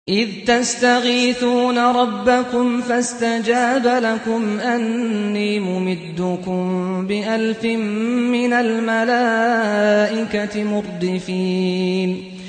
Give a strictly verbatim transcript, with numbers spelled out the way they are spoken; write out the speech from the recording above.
إذ تستغيثون ربكم فاستجاب لكم أني ممدكم بألف من الملائكة مردفين